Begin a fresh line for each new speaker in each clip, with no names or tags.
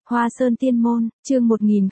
Hoa Sơn Tiên Môn, chương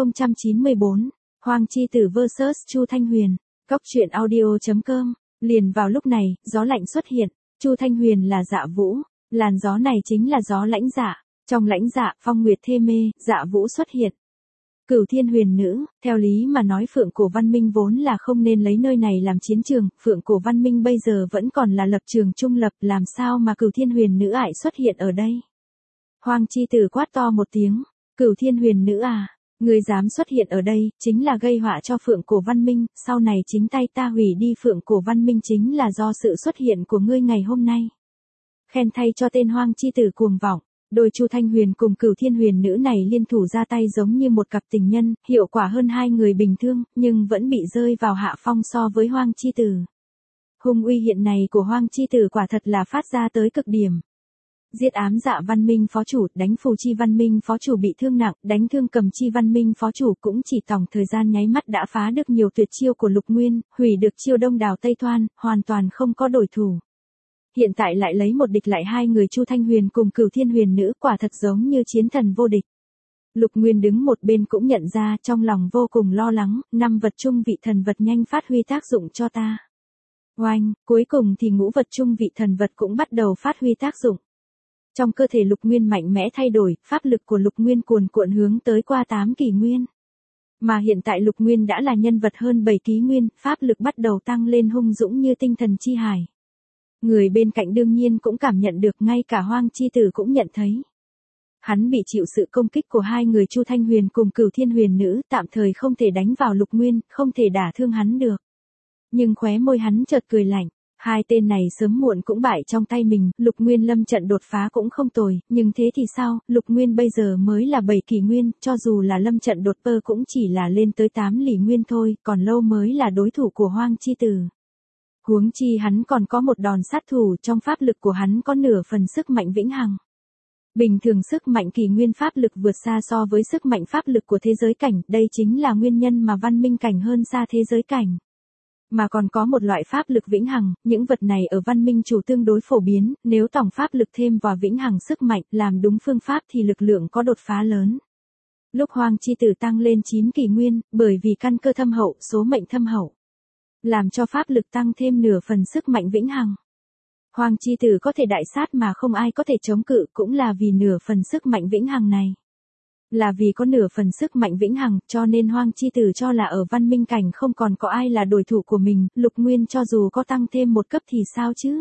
1094, Hoang Chi Tử vs Chu Thanh Huyền, Cóc truyện audio.com. Liền vào lúc này, gió lạnh xuất hiện, Chu Thanh Huyền là Dạ Vũ, làn gió này chính là gió lãnh dạ, trong lãnh dạ, phong nguyệt thê mê, Dạ Vũ xuất hiện. Cửu Thiên Huyền Nữ, theo lý mà nói Phượng Cổ Văn Minh vốn là không nên lấy nơi này làm chiến trường, Phượng Cổ Văn Minh bây giờ vẫn còn là lập trường trung lập, làm sao mà Cửu Thiên Huyền Nữ ải xuất hiện ở đây. Hoang Chi Tử quát to một tiếng, Cửu Thiên Huyền Nữ à, ngươi dám xuất hiện ở đây, chính là gây họa cho Phượng Cổ Văn Minh, sau này chính tay ta hủy đi Phượng Cổ Văn Minh chính là do sự xuất hiện của ngươi ngày hôm nay. Khen thay cho tên Hoang Chi Tử cuồng vọng. Đôi Chu Thanh Huyền cùng Cửu Thiên Huyền Nữ này liên thủ ra tay giống như một cặp tình nhân, hiệu quả hơn hai người bình thường, nhưng vẫn bị rơi vào hạ phong so với Hoang Chi Tử. Hung uy hiện này của Hoang Chi Tử quả thật là phát ra tới cực điểm. Giết ám dạ văn minh phó chủ, đánh phù chi văn minh phó chủ bị thương nặng, đánh thương cầm chi văn minh phó chủ cũng chỉ tổng thời gian nháy mắt đã phá được nhiều tuyệt chiêu của Lục Nguyên, hủy được chiêu Đông Đảo Tây Thoan, hoàn toàn không có đối thủ. Hiện tại lại lấy một địch lại hai người Chu Thanh Huyền cùng Cửu Thiên Huyền Nữ, quả thật giống như chiến thần vô địch. Lục Nguyên đứng một bên cũng nhận ra, trong lòng vô cùng lo lắng, năm vật chung vị thần vật nhanh phát huy tác dụng cho ta. Oanh, cuối cùng thì ngũ vật chung vị thần vật cũng bắt đầu phát huy tác dụng. Trong cơ thể Lục Nguyên mạnh mẽ thay đổi, pháp lực của Lục Nguyên cuồn cuộn hướng tới qua 8 kỷ nguyên. Mà hiện tại Lục Nguyên đã là nhân vật hơn 7 kỷ nguyên, pháp lực bắt đầu tăng lên hung dũng như tinh thần chi hải. Người bên cạnh đương nhiên cũng cảm nhận được, ngay cả Hoang Chi Tử cũng nhận thấy. Hắn bị chịu sự công kích của hai người Chu Thanh Huyền cùng Cửu Thiên Huyền Nữ, tạm thời không thể đánh vào Lục Nguyên, không thể đả thương hắn được. Nhưng khóe môi hắn chợt cười lạnh, hai tên này sớm muộn cũng bại trong tay mình, Lục Nguyên lâm trận đột phá cũng không tồi, nhưng thế thì sao, Lục Nguyên bây giờ mới là 7 kỷ nguyên, cho dù là lâm trận đột phá cũng chỉ là lên tới 8 lỷ nguyên thôi, còn lâu mới là đối thủ của Hoang Chi Tử. Huống chi hắn còn có một đòn sát thủ, trong pháp lực của hắn có nửa phần sức mạnh vĩnh hằng. Bình thường sức mạnh kỷ nguyên pháp lực vượt xa so với sức mạnh pháp lực của thế giới cảnh, đây chính là nguyên nhân mà văn minh cảnh hơn xa thế giới cảnh. Mà còn có một loại pháp lực vĩnh hằng, những vật này ở văn minh chủ tương đối phổ biến, nếu tổng pháp lực thêm vào vĩnh hằng sức mạnh, làm đúng phương pháp thì lực lượng có đột phá lớn. Lúc Hoang Chi Tử tăng lên 9 kỷ nguyên, bởi vì căn cơ thâm hậu, số mệnh thâm hậu, làm cho pháp lực tăng thêm nửa phần sức mạnh vĩnh hằng. Hoang Chi Tử có thể đại sát mà không ai có thể chống cự, cũng là vì nửa phần sức mạnh vĩnh hằng này. Là vì có nửa phần sức mạnh vĩnh hằng, cho nên Hoang Chi Tử cho là ở văn minh cảnh không còn có ai là đối thủ của mình, Lục Nguyên cho dù có tăng thêm một cấp thì sao chứ.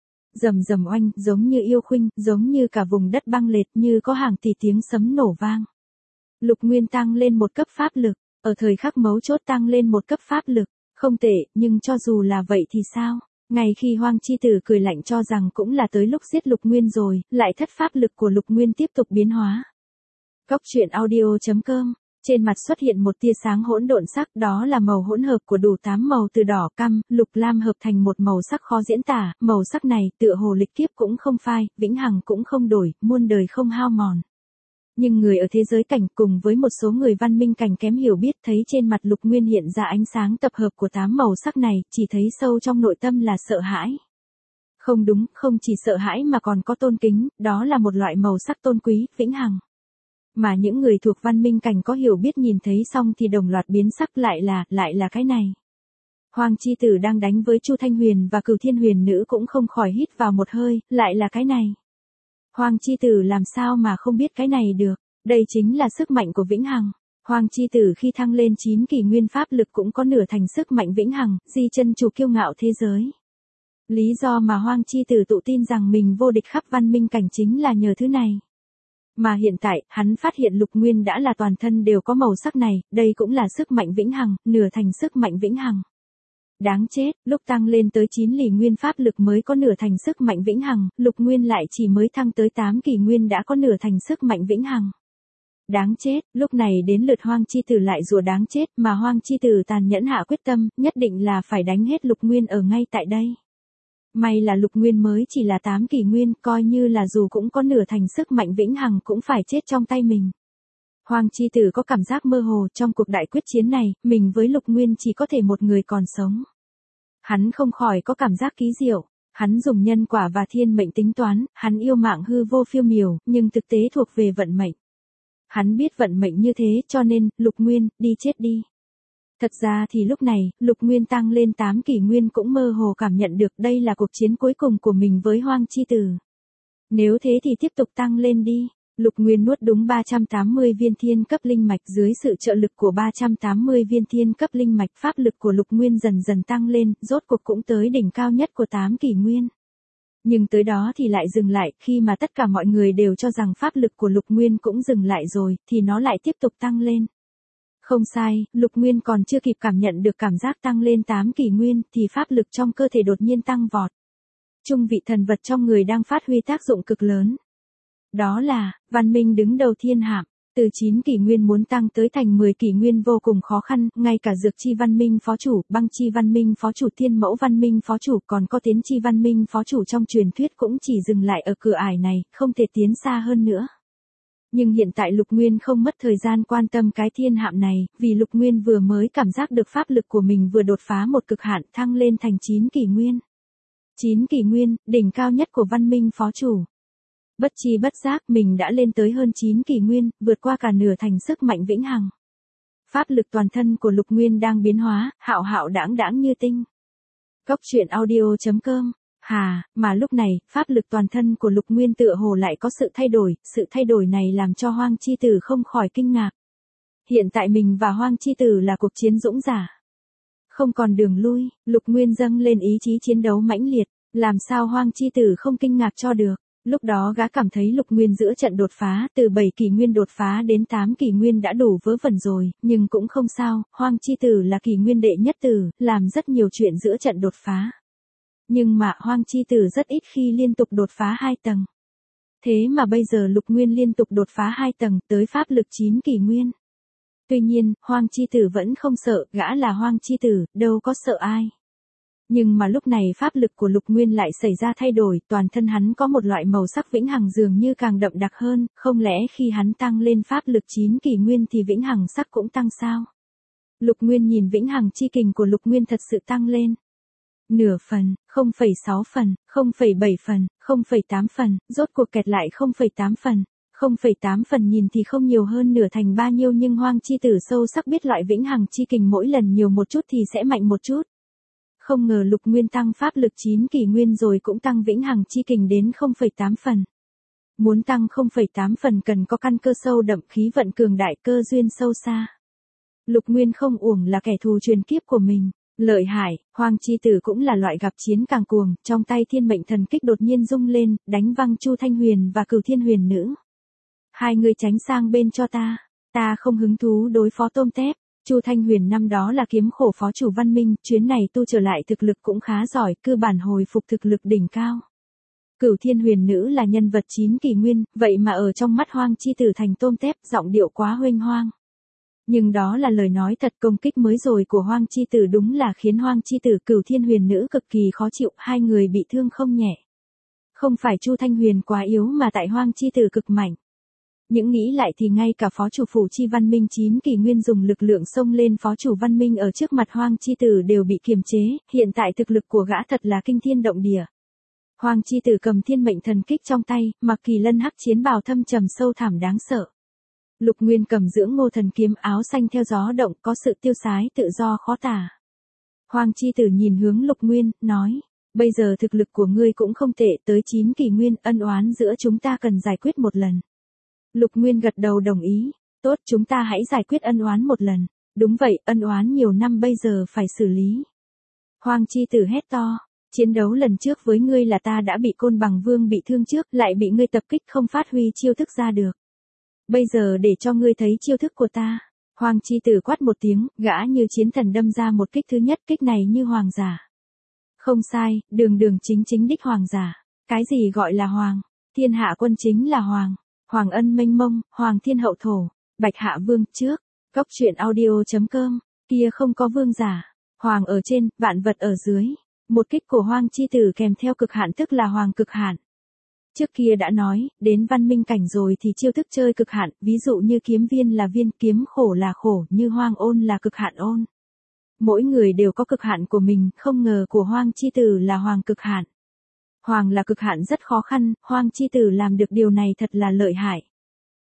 Rầm rầm oanh, giống như yêu khuynh, giống như cả vùng đất băng lệt, như có hàng tỷ tiếng sấm nổ vang. Lục Nguyên tăng lên một cấp pháp lực, ở thời khắc mấu chốt tăng lên một cấp pháp lực. Không tệ, nhưng cho dù là vậy thì sao? Ngay khi Hoang Chi Tử cười lạnh cho rằng cũng là tới lúc giết Lục Nguyên rồi, lại thất pháp lực của Lục Nguyên tiếp tục biến hóa. Cóc truyện audio.com, trên mặt xuất hiện một tia sáng hỗn độn sắc, đó là màu hỗn hợp của đủ 8 màu từ đỏ, cam, lục lam hợp thành một màu sắc khó diễn tả, màu sắc này tựa hồ lịch kiếp cũng không phai, vĩnh hằng cũng không đổi, muôn đời không hao mòn. Nhưng người ở thế giới cảnh cùng với một số người văn minh cảnh kém hiểu biết thấy trên mặt Lục Nguyên hiện ra ánh sáng tập hợp của 8 màu sắc này, chỉ thấy sâu trong nội tâm là sợ hãi. Không đúng, không chỉ sợ hãi mà còn có tôn kính, đó là một loại màu sắc tôn quý, vĩnh hằng. Mà những người thuộc văn minh cảnh có hiểu biết nhìn thấy xong thì đồng loạt biến sắc, lại là cái này. Hoang Chi Tử đang đánh với Chu Thanh Huyền và Cửu Thiên Huyền Nữ cũng không khỏi hít vào một hơi, lại là cái này. Hoang Chi Tử làm sao mà không biết cái này được, đây chính là sức mạnh của vĩnh hằng. Hoang Chi Tử khi thăng lên 9 kỷ nguyên pháp lực cũng có nửa thành sức mạnh vĩnh hằng, di chân chủ kiêu ngạo thế giới. Lý do mà Hoang Chi Tử tự tin rằng mình vô địch khắp văn minh cảnh chính là nhờ thứ này. Mà hiện tại, hắn phát hiện Lục Nguyên đã là toàn thân đều có màu sắc này, đây cũng là sức mạnh vĩnh hằng, nửa thành sức mạnh vĩnh hằng. Đáng chết, lúc tăng lên tới 9 lỷ nguyên pháp lực mới có nửa thành sức mạnh vĩnh hằng, Lục Nguyên lại chỉ mới thăng tới 8 kỷ nguyên đã có nửa thành sức mạnh vĩnh hằng. Đáng chết, lúc này đến lượt Hoang Chi Tử lại rủa đáng chết, mà Hoang Chi Tử tàn nhẫn hạ quyết tâm, nhất định là phải đánh hết Lục Nguyên ở ngay tại đây. May là Lục Nguyên mới chỉ là 8 kỷ nguyên, coi như là dù cũng có nửa thành sức mạnh vĩnh hằng cũng phải chết trong tay mình. Hoang Chi Tử có cảm giác mơ hồ, trong cuộc đại quyết chiến này, mình với Lục Nguyên chỉ có thể một người còn sống. Hắn không khỏi có cảm giác kỳ diệu, hắn dùng nhân quả và thiên mệnh tính toán, hắn yêu mạng hư vô phiêu miểu, nhưng thực tế thuộc về vận mệnh. Hắn biết vận mệnh như thế cho nên, Lục Nguyên, đi chết đi. Thật ra thì lúc này, Lục Nguyên tăng lên 8 kỷ nguyên cũng mơ hồ cảm nhận được đây là cuộc chiến cuối cùng của mình với Hoang Chi Tử. Nếu thế thì tiếp tục tăng lên đi. Lục Nguyên nuốt đúng 380 viên thiên cấp linh mạch, dưới sự trợ lực của 380 viên thiên cấp linh mạch, pháp lực của Lục Nguyên dần dần tăng lên, rốt cuộc cũng tới đỉnh cao nhất của 8 kỷ nguyên. Nhưng tới đó thì lại dừng lại, khi mà tất cả mọi người đều cho rằng pháp lực của Lục Nguyên cũng dừng lại rồi, thì nó lại tiếp tục tăng lên. Không sai, Lục Nguyên còn chưa kịp cảm nhận được cảm giác tăng lên 8 kỷ nguyên, thì pháp lực trong cơ thể đột nhiên tăng vọt. Trung vị thần vật trong người đang phát huy tác dụng cực lớn. Đó là, văn minh đứng đầu thiên hạm. Từ 9 kỷ nguyên muốn tăng tới thành 10 kỷ nguyên vô cùng khó khăn, ngay cả dược chi văn minh phó chủ, băng chi văn minh phó chủ, thiên mẫu văn minh phó chủ, còn có tiến chi văn minh phó chủ trong truyền thuyết cũng chỉ dừng lại ở cửa ải này, không thể tiến xa hơn nữa. Nhưng hiện tại Lục Nguyên không mất thời gian quan tâm cái thiên hạm này, vì Lục Nguyên vừa mới cảm giác được pháp lực của mình vừa đột phá một cực hạn, thăng lên thành 9 kỷ nguyên. 9 kỷ nguyên, đỉnh cao nhất của văn minh phó chủ. Bất chi bất giác mình đã lên tới hơn 9 kỷ nguyên, vượt qua cả nửa thành sức mạnh vĩnh hằng. Pháp lực toàn thân của Lục Nguyên đang biến hóa, hạo hạo đãng đãng như tinh. Cốc truyện audio.com. Mà lúc này, pháp lực toàn thân của Lục Nguyên tựa hồ lại có sự thay đổi này làm cho Hoang Chi Tử không khỏi kinh ngạc. Hiện tại mình và Hoang Chi Tử là cuộc chiến dũng giả. Không còn đường lui, Lục Nguyên dâng lên ý chí chiến đấu mãnh liệt, làm sao Hoang Chi Tử không kinh ngạc cho được. Lúc đó gã cảm thấy Lục Nguyên giữa trận đột phá, từ 7 kỷ nguyên đột phá đến 8 kỷ nguyên đã đủ vớ vẩn rồi, nhưng cũng không sao, Hoang Chi Tử là kỷ nguyên đệ nhất tử, làm rất nhiều chuyện giữa trận đột phá. Nhưng mà Hoang Chi Tử rất ít khi liên tục đột phá 2 tầng. Thế mà bây giờ Lục Nguyên liên tục đột phá 2 tầng, tới pháp lực 9 kỷ nguyên. Tuy nhiên, Hoang Chi Tử vẫn không sợ, gã là Hoang Chi Tử, đâu có sợ ai. Nhưng mà lúc này pháp lực của Lục Nguyên lại xảy ra thay đổi, toàn thân hắn có một loại màu sắc vĩnh hằng dường như càng đậm đặc hơn, không lẽ khi hắn tăng lên pháp lực 9 kỷ nguyên thì vĩnh hằng sắc cũng tăng sao? Lục Nguyên nhìn vĩnh hằng chi kình của Lục Nguyên thật sự tăng lên. Nửa phần, 0,6 phần, 0,7 phần, 0,8 phần, rốt cuộc kẹt lại 0,8 phần. 0,8 phần nhìn thì không nhiều hơn nửa thành bao nhiêu, nhưng Hoang Chi Tử sâu sắc biết loại vĩnh hằng chi kình mỗi lần nhiều một chút thì sẽ mạnh một chút. Không ngờ Lục Nguyên tăng pháp lực 9 kỷ nguyên rồi cũng tăng vĩnh hằng chi kình đến 0,8 phần. Muốn tăng 0,8 phần cần có căn cơ sâu đậm, khí vận cường đại, cơ duyên sâu xa. Lục Nguyên không uổng là kẻ thù truyền kiếp của mình. Lợi hại, Hoang Chi Tử cũng là loại gặp chiến càng cuồng, trong tay thiên mệnh thần kích đột nhiên rung lên, đánh văng Chu Thanh Huyền và Cửu Thiên Huyền Nữ. Hai người tránh sang bên cho ta không hứng thú đối phó tôm tép. Chu Thanh Huyền năm đó là kiếm khổ phó chủ văn minh, chuyến này tu trở lại thực lực cũng khá giỏi, cơ bản hồi phục thực lực đỉnh cao. Cửu Thiên Huyền Nữ là nhân vật 9 kỷ nguyên, vậy mà ở trong mắt Hoang Chi Tử thành tôm tép, giọng điệu quá huênh hoang. Nhưng đó là lời nói thật, công kích mới rồi của Hoang Chi Tử đúng là khiến Hoang Chi Tử, Cửu Thiên Huyền Nữ cực kỳ khó chịu, hai người bị thương không nhẹ. Không phải Chu Thanh Huyền quá yếu mà tại Hoang Chi Tử cực mạnh. Những nghĩ lại thì ngay cả phó chủ phủ chi văn minh 9 kỷ nguyên dùng lực lượng xông lên phó chủ văn minh ở trước mặt Hoang Chi Tử đều bị kiềm chế, hiện tại thực lực của gã thật là kinh thiên động địa. Hoang Chi Tử cầm thiên mệnh thần kích trong tay, mặc kỳ lân hắc chiến bào thâm trầm sâu thẳm đáng sợ. Lục Nguyên cầm dưỡng ngô thần kiếm áo xanh theo gió động, có sự tiêu sái tự do khó tả. Hoang Chi Tử nhìn hướng Lục Nguyên, nói, bây giờ thực lực của ngươi cũng không tệ, tới 9 kỷ nguyên, ân oán giữa chúng ta cần giải quyết một lần. Lục Nguyên gật đầu đồng ý, tốt, chúng ta hãy giải quyết ân oán một lần. Đúng vậy, ân oán nhiều năm bây giờ phải xử lý. Hoang Chi Tử hét to, chiến đấu lần trước với ngươi là ta đã bị Côn Bằng Vương bị thương trước, lại bị ngươi tập kích không phát huy chiêu thức ra được. Bây giờ để cho ngươi thấy chiêu thức của ta. Hoang Chi Tử quát một tiếng, gã như chiến thần đâm ra một kích thứ nhất, kích này như hoàng giả. Không sai, đường đường chính chính đích hoàng giả. Cái gì gọi là hoàng? Thiên hạ quân chính là hoàng. Hoàng ân mênh mông, hoàng thiên hậu thổ, bạch hạ vương trước. Cốc truyện audio.com, kia không có vương giả. Hoàng ở trên, vạn vật ở dưới. Một kích của Hoang Chi Tử kèm theo cực hạn tức là hoàng cực hạn. Trước kia đã nói, đến văn minh cảnh rồi thì chiêu thức chơi cực hạn, ví dụ như kiếm viên là viên, kiếm khổ là khổ, như hoang ôn là cực hạn ôn. Mỗi người đều có cực hạn của mình, không ngờ của Hoang Chi Tử là hoàng cực hạn. Hoàng là cực hạn rất khó khăn, Hoang Chi Tử làm được điều này thật là lợi hại.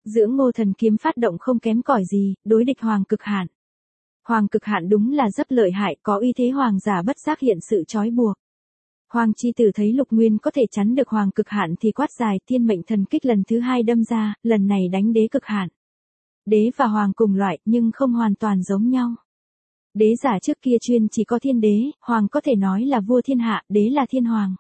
Dưỡng Ngô Thần kiếm phát động không kém cỏi gì, đối địch Hoàng Cực Hạn. Hoàng Cực Hạn đúng là rất lợi hại, có uy thế hoàng giả bất giác hiện sự trói buộc. Hoàng Chi Tử thấy Lục Nguyên có thể chắn được Hoàng Cực Hạn thì quát dài, Thiên Mệnh Thần Kích lần thứ 2 đâm ra, lần này đánh Đế Cực Hạn. Đế và Hoàng cùng loại nhưng không hoàn toàn giống nhau. Đế giả trước kia chuyên chỉ có thiên đế, Hoàng có thể nói là vua thiên hạ, đế là thiên hoàng.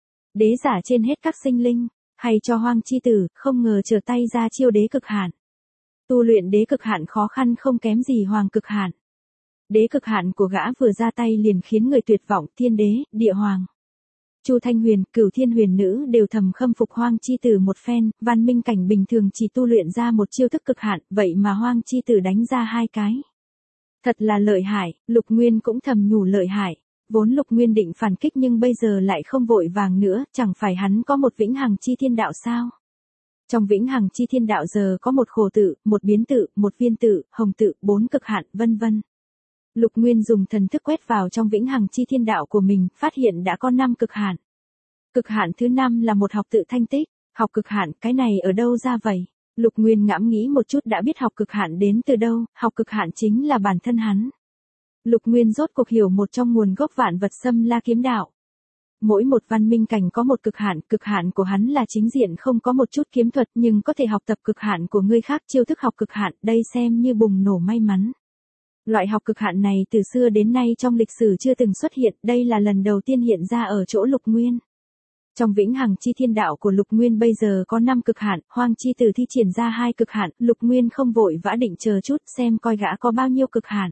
Đế giả trên hết các sinh linh, hay cho Hoàng Chi Tử, không ngờ trở tay ra chiêu Đế Cực Hạn. Tu luyện Đế Cực Hạn khó khăn không kém gì Hoàng Cực Hạn. Đế Cực Hạn của gã vừa ra tay liền khiến người tuyệt vọng, thiên đế, địa hoàng. Chu Thanh Huyền, Cửu Thiên Huyền Nữ đều thầm khâm phục Hoàng Chi Tử một phen, Văn Minh Cảnh bình thường chỉ tu luyện ra một chiêu thức cực hạn, vậy mà Hoàng Chi Tử đánh ra 2 cái. Thật là lợi hại, Lục Nguyên cũng thầm nhủ lợi hại. Vốn Lục Nguyên định phản kích nhưng bây giờ lại không vội vàng nữa, chẳng phải hắn có một vĩnh hằng chi thiên đạo sao? Trong vĩnh hằng chi thiên đạo giờ có một khổ tự, một biến tự, một viên tự, hồng tự, 4 cực hạn, vân vân. Lục Nguyên dùng thần thức quét vào trong vĩnh hằng chi thiên đạo của mình, phát hiện đã có 5 cực hạn. Cực hạn thứ 5 là một học tự thanh tích, học cực hạn, cái này ở đâu ra vậy? Lục Nguyên ngẫm nghĩ một chút đã biết học cực hạn đến từ đâu, học cực hạn chính là bản thân hắn. Lục Nguyên rốt cuộc hiểu một trong nguồn gốc vạn vật xâm la kiếm đạo. Mỗi một văn minh cảnh có một cực hạn của hắn là chính diện không có một chút kiếm thuật nhưng có thể học tập cực hạn của người khác chiêu thức học cực hạn, đây xem như bùng nổ may mắn. Loại học cực hạn này từ xưa đến nay trong lịch sử chưa từng xuất hiện, đây là lần đầu tiên hiện ra ở chỗ Lục Nguyên. Trong vĩnh hằng chi thiên đạo của Lục Nguyên bây giờ có 5 cực hạn, Hoàng Chi Tử thi triển ra 2 cực hạn, Lục Nguyên không vội vã định chờ chút xem coi gã có bao nhiêu cực hạn.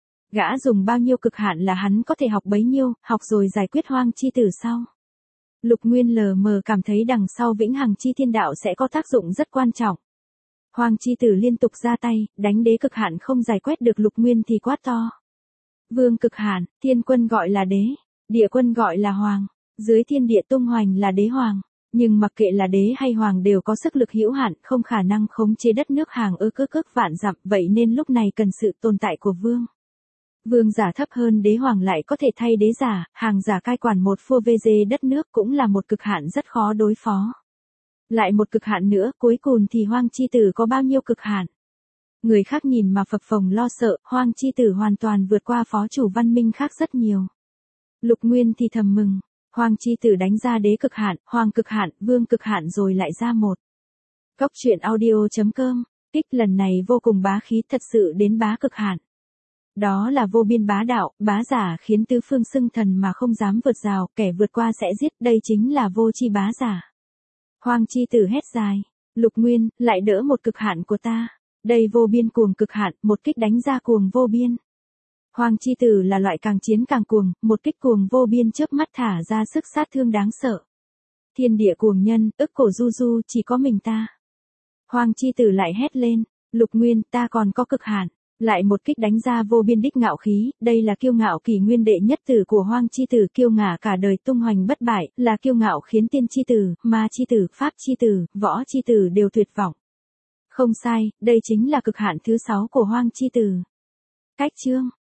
Gã dùng bao nhiêu cực hạn là hắn có thể học bấy nhiêu, học rồi giải quyết Hoàng Chi Tử sau. Lục Nguyên lờ mờ cảm thấy đằng sau vĩnh hằng chi thiên đạo sẽ có tác dụng rất quan trọng. Hoàng Chi Tử liên tục ra tay, đánh đế cực hạn không giải quyết được Lục Nguyên thì quát to. Vương cực hạn, thiên quân gọi là đế, địa quân gọi là hoàng, dưới thiên địa tung hoành là đế hoàng. Nhưng mặc kệ là đế hay hoàng đều có sức lực hữu hạn, không khả năng khống chế đất nước hàng cước vạn dặm, vậy nên lúc này cần sự tồn tại của vương. Vương giả thấp hơn đế hoàng lại có thể thay đế giả, hàng giả cai quản một phua VG đất nước cũng là một cực hạn rất khó đối phó. Lại một cực hạn nữa, cuối cùng thì Hoàng Chi Tử có bao nhiêu cực hạn? Người khác nhìn mà phập phồng lo sợ, Hoàng Chi Tử hoàn toàn vượt qua phó chủ văn minh khác rất nhiều. Lục Nguyên thì thầm mừng, Hoàng Chi Tử đánh ra đế cực hạn, hoàng cực hạn, vương cực hạn rồi lại ra một. Cốc truyện audio.com, kích lần này vô cùng bá khí thật sự đến bá cực hạn. Đó là vô biên bá đạo, bá giả khiến tứ phương xưng thần mà không dám vượt rào, kẻ vượt qua sẽ giết, đây chính là vô chi bá giả. Hoàng Chi Tử hét dài, Lục Nguyên, lại đỡ một cực hạn của ta. Đây vô biên cuồng cực hạn, một kích đánh ra cuồng vô biên. Hoàng Chi Tử là loại càng chiến càng cuồng, một kích cuồng vô biên chớp mắt thả ra sức sát thương đáng sợ. Thiên địa cuồng nhân, ức cổ du du, chỉ có mình ta. Hoàng Chi Tử lại hét lên, Lục Nguyên, ta còn có cực hạn. Lại một kích đánh ra vô biên đích ngạo khí, đây là kiêu ngạo kỷ nguyên đệ nhất tử của Hoàng Chi Tử, kiêu ngạo cả đời tung hoành bất bại, là kiêu ngạo khiến tiên chi tử, ma chi tử, pháp chi tử, võ chi tử đều tuyệt vọng. Không sai, đây chính là cực hạn thứ 6 của Hoàng Chi Tử. Cách chương